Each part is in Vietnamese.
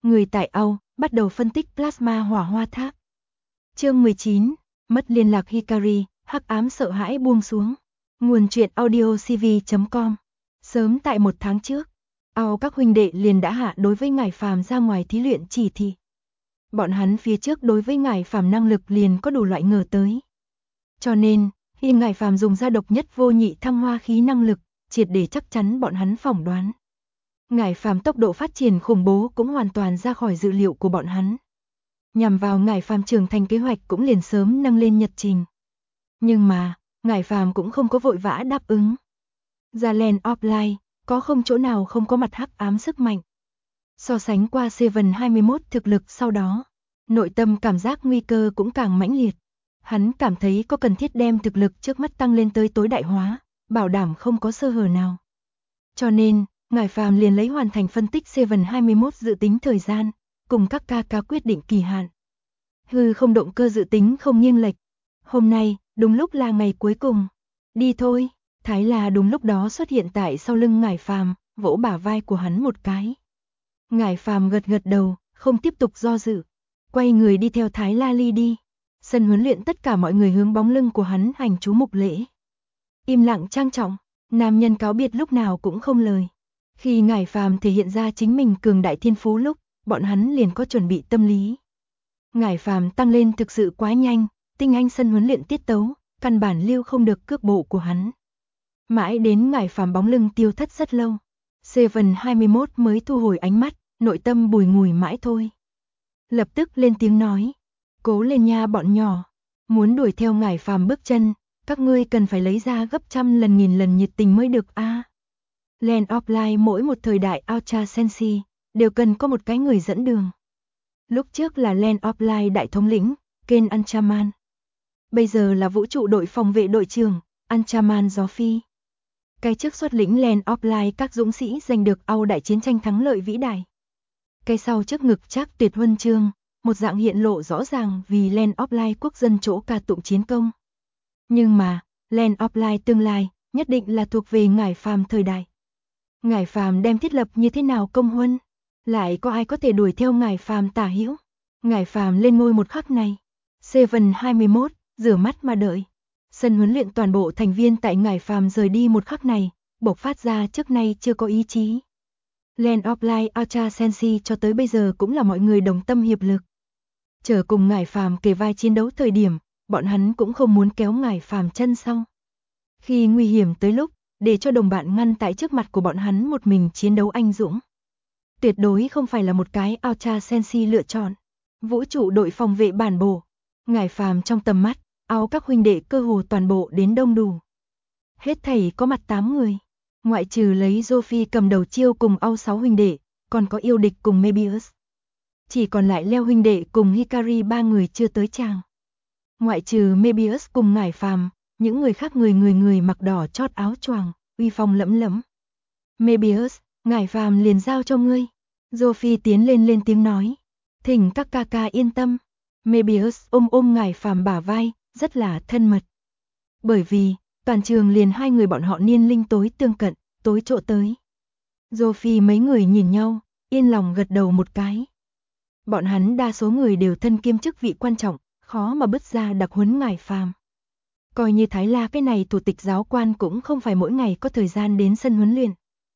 Người tại Âu bắt đầu phân tích plasma hỏa hoa tháp. Chương 19, mất liên lạc Hikari, hắc ám sợ hãi buông xuống. Nguồn truyện audio cv.com. Sớm tại 1 tháng trước, Âu các huynh đệ liền đã hạ đối với ngải phàm ra ngoài thí luyện chỉ thị. Bọn hắn phía trước đối với ngải phàm năng lực liền có đủ loại ngờ tới. Cho nên, khi ngải phàm dùng ra độc nhất vô nhị thăng hoa khí năng lực, triệt để chắc chắn bọn hắn phỏng đoán. Ngải phàm tốc độ phát triển khủng bố cũng hoàn toàn ra khỏi dự liệu của bọn hắn. Nhằm vào ngải phàm trưởng thành kế hoạch cũng liền sớm nâng lên nhật trình. Nhưng mà, ngải phàm cũng không có vội vã đáp ứng. Ra Land of Light, có không chỗ nào không có mặt hắc ám sức mạnh. So sánh qua Seven 21 thực lực sau đó, nội tâm cảm giác nguy cơ cũng càng mãnh liệt. Hắn cảm thấy có cần thiết đem thực lực trước mắt tăng lên tới tối đại hóa, bảo đảm không có sơ hở nào. Cho nên, ngải phàm liền lấy hoàn thành phân tích Seven 21 dự tính thời gian, cùng các ca quyết định kỳ hạn. Hư không động cơ dự tính không nghiêng lệch. Hôm nay, đúng lúc là ngày cuối cùng. Đi thôi, Thái La đúng lúc đó xuất hiện tại sau lưng ngải phàm, vỗ bả vai của hắn một cái. Ngải phàm gật gật đầu, không tiếp tục do dự. Quay người đi theo Thái La Ly đi. Sân huấn luyện tất cả mọi người hướng bóng lưng của hắn hành chú mục lễ. Im lặng trang trọng, nam nhân cáo biệt lúc nào cũng không lời. Khi ngải phàm thể hiện ra chính mình cường đại thiên phú lúc, bọn hắn liền có chuẩn bị tâm lý. Ngải phàm tăng lên thực sự quá nhanh, tinh anh sân huấn luyện tiết tấu, căn bản lưu không được cước bộ của hắn. Mãi đến ngải phàm bóng lưng tiêu thất rất lâu, Seven 21 mới thu hồi ánh mắt, nội tâm bùi ngùi mãi thôi. Lập tức lên tiếng nói, cố lên nha bọn nhỏ, muốn đuổi theo ngải phàm bước chân, các ngươi cần phải lấy ra gấp trăm lần nghìn lần nhiệt tình mới được a. Land of Light mỗi một thời đại Ultra Sensi đều cần có một cái người dẫn đường. Lúc trước là Land of Light đại thống lĩnh, Ken Anchaman. Bây giờ là vũ trụ đội phòng vệ đội trưởng, Anchaman Gió Phi. Cái trước xuất lĩnh Land of Light các dũng sĩ giành được Âu đại chiến tranh thắng lợi vĩ đại. Cái sau trước ngực chắc tuyệt huân chương, một dạng hiện lộ rõ ràng vì Land of Light quốc dân chỗ ca tụng chiến công. Nhưng mà, Land of Light tương lai, nhất định là thuộc về ngải phàm thời đại. Ngải phàm đem thiết lập như thế nào công huân? Lại có ai có thể đuổi theo ngải phàm tả hữu? Ngải phàm lên ngôi một khắc này. Seven 21, rửa mắt mà đợi. Sân huấn luyện toàn bộ thành viên tại ngải phàm rời đi một khắc này, bộc phát ra trước nay chưa có ý chí. Land of Light Ultra Sensi cho tới bây giờ cũng là mọi người đồng tâm hiệp lực. Chờ cùng ngải phàm kề vai chiến đấu thời điểm, bọn hắn cũng không muốn kéo ngải phàm chân sau. Khi nguy hiểm tới lúc, để cho đồng bạn ngăn tại trước mặt của bọn hắn một mình chiến đấu anh dũng. Tuyệt đối không phải là một cái Ultra Sensi lựa chọn. Vũ trụ đội phòng vệ bản bổ. Ngải phàm trong tầm mắt, Áo các huynh đệ cơ hồ toàn bộ đến đông đủ. Hết thảy có mặt 8 người. Ngoại trừ lấy Sophie cầm đầu chiêu cùng Áo 6 huynh đệ, còn có yêu địch cùng Mebius. Chỉ còn lại Leo huynh đệ cùng Hikari 3 người chưa tới tràng. Ngoại trừ Mebius cùng ngải phàm, những người khác người mặc đỏ chót áo choàng, uy phong lẫm lẫm. Mebius, ngải phàm liền giao cho ngươi. Sophie tiến lên tiếng nói. Thỉnh các ca yên tâm. Mebius ôm ngải phàm bả vai, rất là thân mật. Bởi vì, toàn trường liền hai người bọn họ niên linh tối tương cận, tối trộ tới. Sophie mấy người nhìn nhau, yên lòng gật đầu một cái. Bọn hắn đa số người đều thân kiêm chức vị quan trọng, khó mà bứt ra đặc huấn ngải phàm. Coi như Thái La cái này thủ tịch giáo quan cũng không phải mỗi ngày có thời gian đến sân huấn luyện.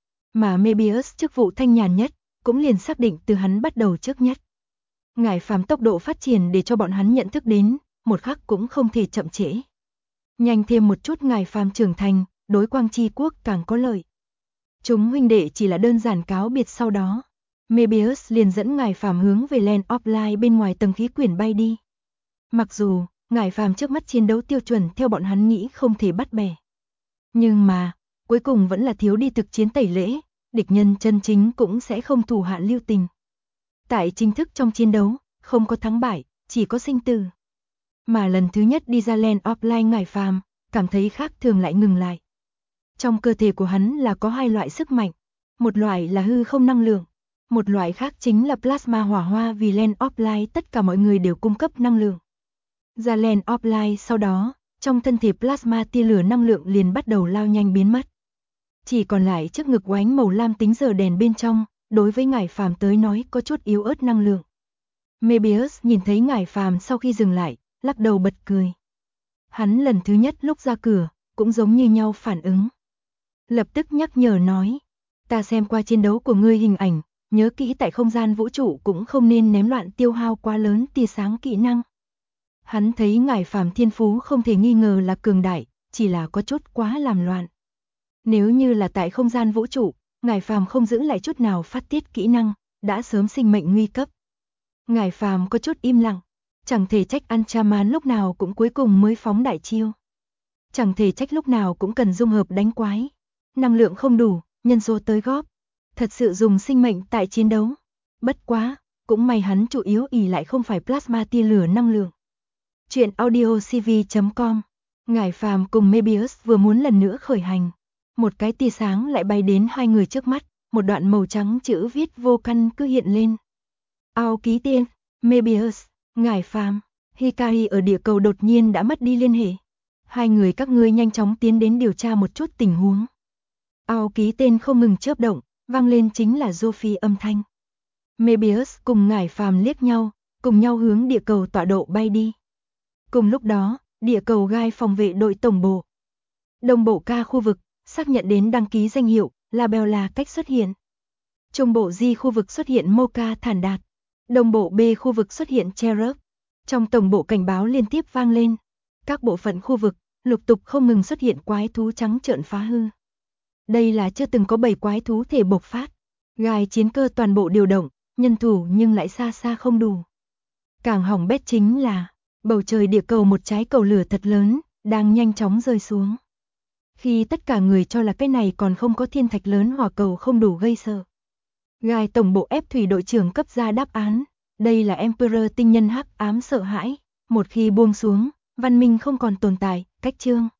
Mà Mebius chức vụ thanh nhàn nhất, cũng liền xác định từ hắn bắt đầu trước nhất. Ngải phàm tốc độ phát triển để cho bọn hắn nhận thức đến, một khắc cũng không thể chậm trễ. Nhanh thêm một chút ngải phàm trưởng thành, đối Quang Chi quốc càng có lợi. Chúng huynh đệ chỉ là đơn giản cáo biệt sau đó. Mebius liền dẫn ngải phàm hướng về Land of Light bên ngoài tầng khí quyển bay đi. Mặc dù, ngải phàm trước mắt chiến đấu tiêu chuẩn theo bọn hắn nghĩ không thể bắt bẻ. Nhưng mà, cuối cùng vẫn là thiếu đi thực chiến tẩy lễ, địch nhân chân chính cũng sẽ không thủ hạ lưu tình. Tại chính thức trong chiến đấu, không có thắng bại, chỉ có sinh tử. Mà lần thứ nhất đi ra Land of Light ngải phàm, cảm thấy khác thường lại ngừng lại. Trong cơ thể của hắn là có hai loại sức mạnh, một loại là hư không năng lượng, một loại khác chính là plasma hỏa hoa vì Land of Light tất cả mọi người đều cung cấp năng lượng. Ra Land of Light sau đó, trong thân thể plasma tia lửa năng lượng liền bắt đầu lao nhanh biến mất. Chỉ còn lại trước ngực oánh màu lam tính giờ đèn bên trong, đối với Ngải Phàm tới nói có chút yếu ớt năng lượng. Mebius nhìn thấy Ngải Phàm sau khi dừng lại, lắc đầu bật cười. Hắn lần thứ nhất lúc ra cửa, cũng giống như nhau phản ứng. Lập tức nhắc nhở nói, ta xem qua chiến đấu của ngươi hình ảnh, nhớ kỹ tại không gian vũ trụ cũng không nên ném loạn tiêu hao quá lớn tia sáng kỹ năng. Hắn thấy Ngải Phàm thiên phú không thể nghi ngờ là cường đại, chỉ là có chút quá làm loạn. Nếu như là tại không gian vũ trụ, Ngải Phàm không giữ lại chút nào phát tiết kỹ năng, đã sớm sinh mệnh nguy cấp. Ngải Phàm có chút im lặng, chẳng thể trách Anchaman lúc nào cũng cuối cùng mới phóng đại chiêu. Chẳng thể trách lúc nào cũng cần dung hợp đánh quái. Năng lượng không đủ, nhân số tới góp. Thật sự dùng sinh mệnh tại chiến đấu. Bất quá, cũng may hắn chủ yếu ỷ lại không phải plasma tia lửa năng lượng. Chuyện audiocv.com. Ngải Phàm cùng Mebius vừa muốn lần nữa khởi hành. Một cái tia sáng lại bay đến hai người trước mắt, một đoạn màu trắng chữ viết vô căn cứ hiện lên. Ao ký tên, Mebius, Ngải Phàm, Hikari ở địa cầu đột nhiên đã mất đi liên hệ. Hai người các ngươi nhanh chóng tiến đến điều tra một chút tình huống. Ao ký tên không ngừng chớp động, vang lên chính là Sophie âm thanh. Mebius cùng Ngải Phàm liếc nhau, cùng nhau hướng địa cầu tọa độ bay đi. Cùng lúc đó, địa cầu gai phòng vệ đội tổng bộ. Đông bộ K khu vực, xác nhận đến đăng ký danh hiệu, Labella cách xuất hiện. Trung bộ G khu vực xuất hiện Mocha Thản Đạt. Đông bộ B khu vực xuất hiện Cherub. Trong tổng bộ cảnh báo liên tiếp vang lên. Các bộ phận khu vực, lục tục không ngừng xuất hiện quái thú trắng trợn phá hư. Đây là chưa từng có 7 quái thú thể bộc phát. Gai chiến cơ toàn bộ điều động, nhân thủ nhưng lại xa xa không đủ. Càng hỏng bét chính là, bầu trời địa cầu một trái cầu lửa thật lớn, đang nhanh chóng rơi xuống. Khi tất cả người cho là cái này còn không có thiên thạch lớn hỏa cầu không đủ gây sợ. Gai tổng bộ ép thủy đội trưởng cấp ra đáp án, đây là Emperor tinh nhân hắc ám sợ hãi, một khi buông xuống, văn minh không còn tồn tại, cách chương.